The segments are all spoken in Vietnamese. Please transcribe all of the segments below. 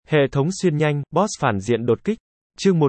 Hệ thống xuyên nhanh, boss phản diện đột kích. Chương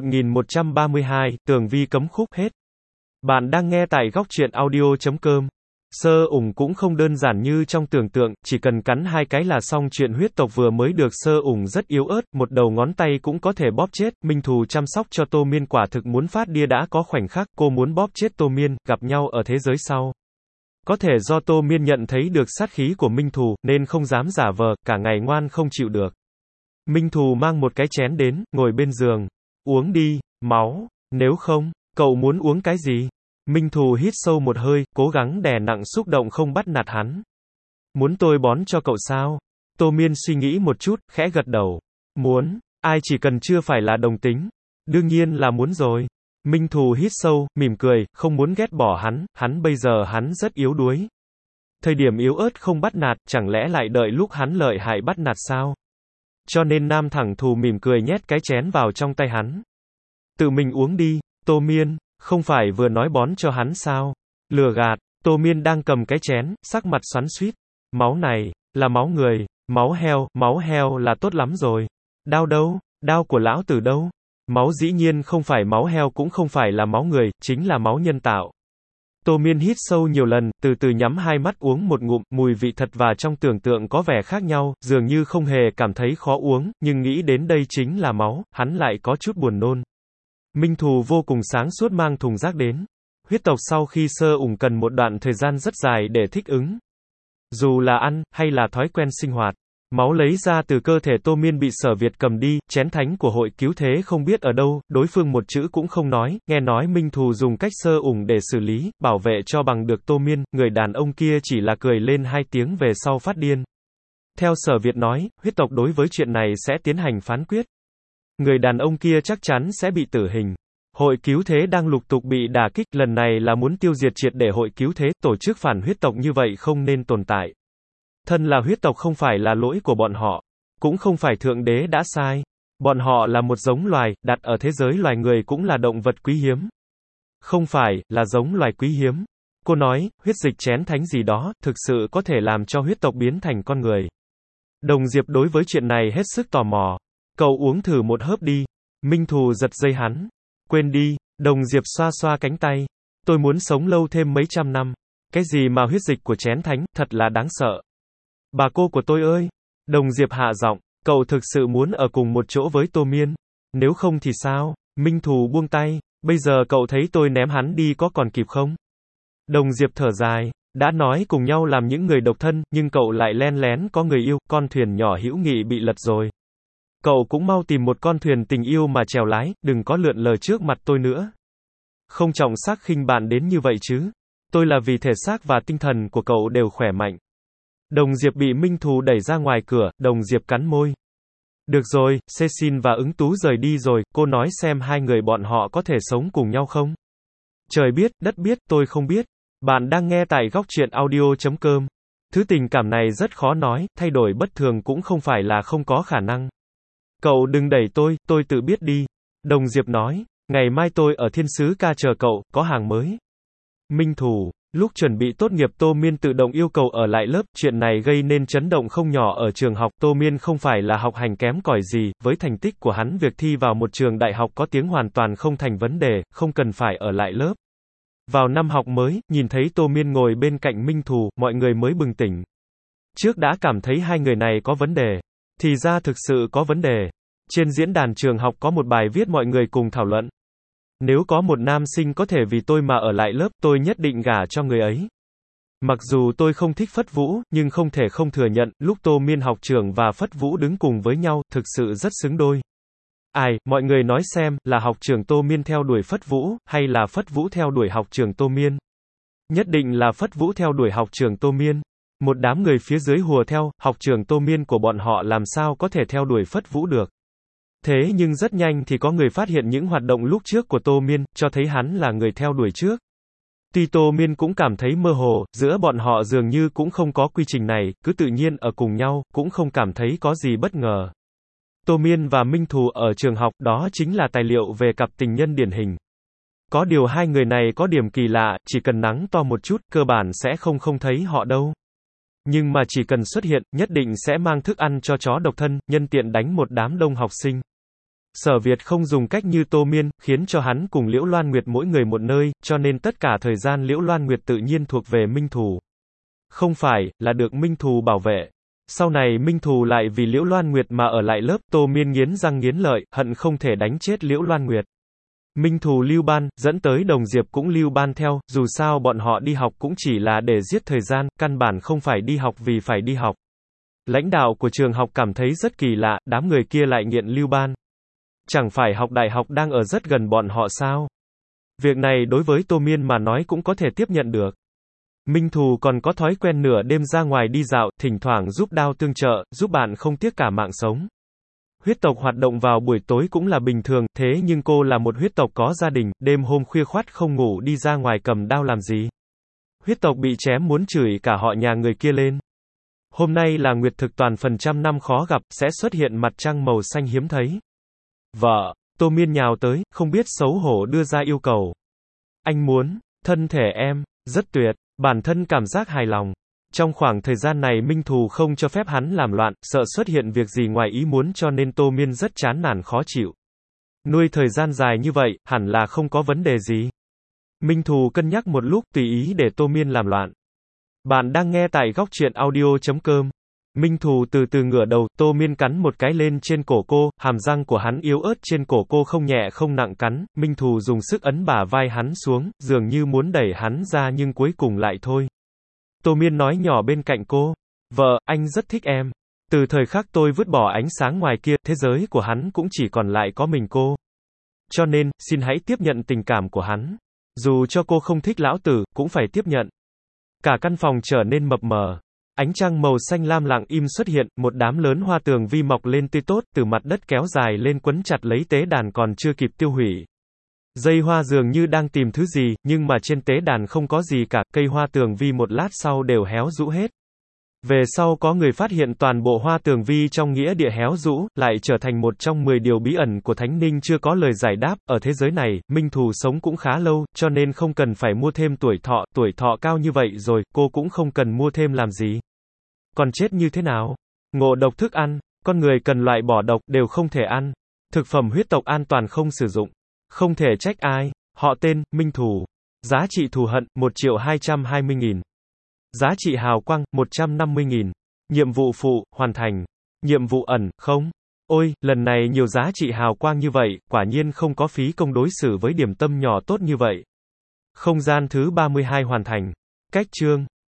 1132, tường vi cấm khúc hết. Bạn đang nghe tại góc truyện audio.com. Sơ ủng cũng không đơn giản như trong tưởng tượng, chỉ cần cắn hai cái là xong chuyện. Huyết tộc vừa mới được sơ ủng rất yếu ớt, một đầu ngón tay cũng có thể bóp chết. Minh Thù chăm sóc cho Tô Miên quả thực muốn phát điên. Đã có khoảnh khắc cô muốn bóp chết Tô Miên, gặp nhau ở thế giới sau. Có thể do Tô Miên nhận thấy được sát khí của Minh Thù, nên không dám giả vờ, cả ngày ngoan không chịu được. Minh Thù mang một cái chén đến, ngồi bên giường. Uống đi, máu, nếu không, cậu muốn uống cái gì? Minh Thù hít sâu một hơi, cố gắng đè nặng xúc động không bắt nạt hắn. Muốn tôi bón cho cậu sao? Tô Miên suy nghĩ một chút, khẽ gật đầu. Muốn, ai chỉ cần chưa phải là đồng tính. Đương nhiên là muốn rồi. Minh Thù hít sâu, mỉm cười, không muốn ghét bỏ hắn bây giờ rất yếu đuối. Thời điểm yếu ớt không bắt nạt, chẳng lẽ lại đợi lúc hắn lợi hại bắt nạt sao? Cho nên Nam Thẳng Thù mỉm cười nhét cái chén vào trong tay hắn. Tự mình uống đi, Tô Miên, không phải vừa nói bón cho hắn sao? Lừa gạt, Tô Miên đang cầm cái chén, sắc mặt xoắn xuýt. Máu này, là máu người, máu heo là tốt lắm rồi. Đao đâu? Đao của lão tử đâu? Máu dĩ nhiên không phải máu heo cũng không phải là máu người, chính là máu nhân tạo. Tô Miên hít sâu nhiều lần, từ từ nhắm hai mắt uống một ngụm, mùi vị thật và trong tưởng tượng có vẻ khác nhau, dường như không hề cảm thấy khó uống, nhưng nghĩ đến đây chính là máu, hắn lại có chút buồn nôn. Minh Thù vô cùng sáng suốt mang thùng rác đến. Huyết tộc sau khi sơ ủng cần một đoạn thời gian rất dài để thích ứng. Dù là ăn, hay là thói quen sinh hoạt. Máu lấy ra từ cơ thể Tô Miên bị Sở Việt cầm đi, chén thánh của hội cứu thế không biết ở đâu, đối phương một chữ cũng không nói, nghe nói Minh Thù dùng cách sơ ủng để xử lý, bảo vệ cho bằng được Tô Miên, người đàn ông kia chỉ là cười lên hai tiếng về sau phát điên. Theo Sở Việt nói, huyết tộc đối với chuyện này sẽ tiến hành phán quyết. Người đàn ông kia chắc chắn sẽ bị tử hình. Hội cứu thế đang lục tục bị đả kích, lần này là muốn tiêu diệt triệt để hội cứu thế, tổ chức phản huyết tộc như vậy không nên tồn tại. Thân là huyết tộc không phải là lỗi của bọn họ, cũng không phải thượng đế đã sai. Bọn họ là một giống loài, đặt ở thế giới loài người cũng là động vật quý hiếm. Không phải, là giống loài quý hiếm. Cô nói, huyết dịch chén thánh gì đó, thực sự có thể làm cho huyết tộc biến thành con người. Đồng Diệp đối với chuyện này hết sức tò mò. Cậu uống thử một hớp đi. Minh Thù giật dây hắn. Quên đi, Đồng Diệp xoa xoa cánh tay. Tôi muốn sống lâu thêm mấy trăm năm. Cái gì mà huyết dịch của chén thánh, thật là đáng sợ. Bà cô của tôi ơi! Đồng Diệp hạ giọng, cậu thực sự muốn ở cùng một chỗ với Tô Miên? Nếu không thì sao? Minh Thù buông tay, bây giờ cậu thấy tôi ném hắn đi có còn kịp không? Đồng Diệp thở dài, đã nói cùng nhau làm những người độc thân, nhưng cậu lại len lén có người yêu, con thuyền nhỏ hữu nghị bị lật rồi. Cậu cũng mau tìm một con thuyền tình yêu mà chèo lái, đừng có lượn lờ trước mặt tôi nữa. Không trọng sắc khinh bạn đến như vậy chứ. Tôi là vì thể xác và tinh thần của cậu đều khỏe mạnh. Đồng Diệp bị Minh Thù đẩy ra ngoài cửa, Đồng Diệp cắn môi. Được rồi, Cecil và Ứng Tú rời đi rồi, cô nói xem hai người bọn họ có thể sống cùng nhau không? Trời biết, đất biết, tôi không biết. Bạn đang nghe tại góc truyện audio.com. Thứ tình cảm này rất khó nói, thay đổi bất thường cũng không phải là không có khả năng. Cậu đừng đẩy tôi tự biết đi. Đồng Diệp nói, ngày mai tôi ở Thiên Sứ Ca chờ cậu, có hàng mới. Minh Thù, lúc chuẩn bị tốt nghiệp Tô Miên tự động yêu cầu ở lại lớp, chuyện này gây nên chấn động không nhỏ ở trường học. Tô Miên không phải là học hành kém cỏi gì, với thành tích của hắn việc thi vào một trường đại học có tiếng hoàn toàn không thành vấn đề, không cần phải ở lại lớp. Vào năm học mới, nhìn thấy Tô Miên ngồi bên cạnh Minh Thù, mọi người mới bừng tỉnh. Trước đã cảm thấy hai người này có vấn đề, thì ra thực sự có vấn đề. Trên diễn đàn trường học có một bài viết mọi người cùng thảo luận. Nếu có một nam sinh có thể vì tôi mà ở lại lớp, tôi nhất định gả cho người ấy. Mặc dù tôi không thích Phất Vũ, nhưng không thể không thừa nhận, lúc Tô Miên học trưởng và Phất Vũ đứng cùng với nhau, thực sự rất xứng đôi. Ai, mọi người nói xem, là học trưởng Tô Miên theo đuổi Phất Vũ, hay là Phất Vũ theo đuổi học trưởng Tô Miên? Nhất định là Phất Vũ theo đuổi học trưởng Tô Miên. Một đám người phía dưới hùa theo, học trưởng Tô Miên của bọn họ làm sao có thể theo đuổi Phất Vũ được. Thế nhưng rất nhanh thì có người phát hiện những hoạt động lúc trước của Tô Miên, cho thấy hắn là người theo đuổi trước. Tuy Tô Miên cũng cảm thấy mơ hồ, giữa bọn họ dường như cũng không có quy trình này, cứ tự nhiên ở cùng nhau, cũng không cảm thấy có gì bất ngờ. Tô Miên và Minh Thù ở trường học, đó chính là tài liệu về cặp tình nhân điển hình. Có điều hai người này có điểm kỳ lạ, chỉ cần nắng to một chút, cơ bản sẽ không thấy họ đâu. Nhưng mà chỉ cần xuất hiện, nhất định sẽ mang thức ăn cho chó độc thân, nhân tiện đánh một đám đông học sinh. Sở Việt không dùng cách như Tô Miên, khiến cho hắn cùng Liễu Loan Nguyệt mỗi người một nơi, cho nên tất cả thời gian Liễu Loan Nguyệt tự nhiên thuộc về Minh Thù. Không phải, là được Minh Thù bảo vệ. Sau này Minh Thù lại vì Liễu Loan Nguyệt mà ở lại lớp, Tô Miên nghiến răng nghiến lợi, hận không thể đánh chết Liễu Loan Nguyệt. Minh Thù lưu ban, dẫn tới Đồng Diệp cũng lưu ban theo, dù sao bọn họ đi học cũng chỉ là để giết thời gian, căn bản không phải đi học vì phải đi học. Lãnh đạo của trường học cảm thấy rất kỳ lạ, đám người kia lại nghiện lưu ban. Chẳng phải học đại học đang ở rất gần bọn họ sao? Việc này đối với Tô Miên mà nói cũng có thể tiếp nhận được. Minh Thù còn có thói quen nửa đêm ra ngoài đi dạo, thỉnh thoảng giúp đao tương trợ, giúp bạn không tiếc cả mạng sống. Huyết tộc hoạt động vào buổi tối cũng là bình thường, thế nhưng cô là một huyết tộc có gia đình, đêm hôm khuya khoắt không ngủ đi ra ngoài cầm đao làm gì? Huyết tộc bị chém muốn chửi cả họ nhà người kia lên. Hôm nay là nguyệt thực toàn phần trăm năm khó gặp, sẽ xuất hiện mặt trăng màu xanh hiếm thấy. Vợ, Tô Miên nhào tới, không biết xấu hổ đưa ra yêu cầu. Anh muốn, thân thể em, rất tuyệt, bản thân cảm giác hài lòng. Trong khoảng thời gian này Minh Thù không cho phép hắn làm loạn, sợ xuất hiện việc gì ngoài ý muốn cho nên Tô Miên rất chán nản khó chịu. Nuôi thời gian dài như vậy, hẳn là không có vấn đề gì. Minh Thù cân nhắc một lúc, tùy ý để Tô Miên làm loạn. Bạn đang nghe tại góc truyện audio.com. Minh Thù từ từ ngửa đầu, Tô Miên cắn một cái lên trên cổ cô, hàm răng của hắn yếu ớt trên cổ cô không nhẹ không nặng cắn, Minh Thù dùng sức ấn bả vai hắn xuống, dường như muốn đẩy hắn ra nhưng cuối cùng lại thôi. Tô Miên nói nhỏ bên cạnh cô, vợ, anh rất thích em. Từ thời khắc tôi vứt bỏ ánh sáng ngoài kia, thế giới của hắn cũng chỉ còn lại có mình cô. Cho nên, xin hãy tiếp nhận tình cảm của hắn. Dù cho cô không thích lão tử, cũng phải tiếp nhận. Cả căn phòng trở nên mập mờ. Ánh trăng màu xanh lam lặng im xuất hiện, một đám lớn hoa tường vi mọc lên tươi tốt, từ mặt đất kéo dài lên quấn chặt lấy tế đàn còn chưa kịp tiêu hủy. Dây hoa dường như đang tìm thứ gì, nhưng mà trên tế đàn không có gì cả, cây hoa tường vi một lát sau đều héo rũ hết. Về sau có người phát hiện toàn bộ hoa tường vi trong nghĩa địa héo rũ, lại trở thành một trong 10 điều bí ẩn của Thánh Ninh chưa có lời giải đáp. Ở thế giới này, Minh Thù sống cũng khá lâu, cho nên không cần phải mua thêm tuổi thọ cao như vậy rồi, cô cũng không cần mua thêm làm gì. Còn chết như thế nào? Ngộ độc thức ăn, con người cần loại bỏ độc, đều không thể ăn. Thực phẩm huyết tộc an toàn không sử dụng. Không thể trách ai. Họ tên, Minh Thù. Giá trị thù hận, 1.220.000. Giá trị hào quang, 150.000. Nhiệm vụ phụ, hoàn thành. Nhiệm vụ ẩn, không. Ôi, lần này nhiều giá trị hào quang như vậy, quả nhiên không có phí công đối xử với điểm tâm nhỏ tốt như vậy. Không gian thứ 32 hoàn thành. Cách chương.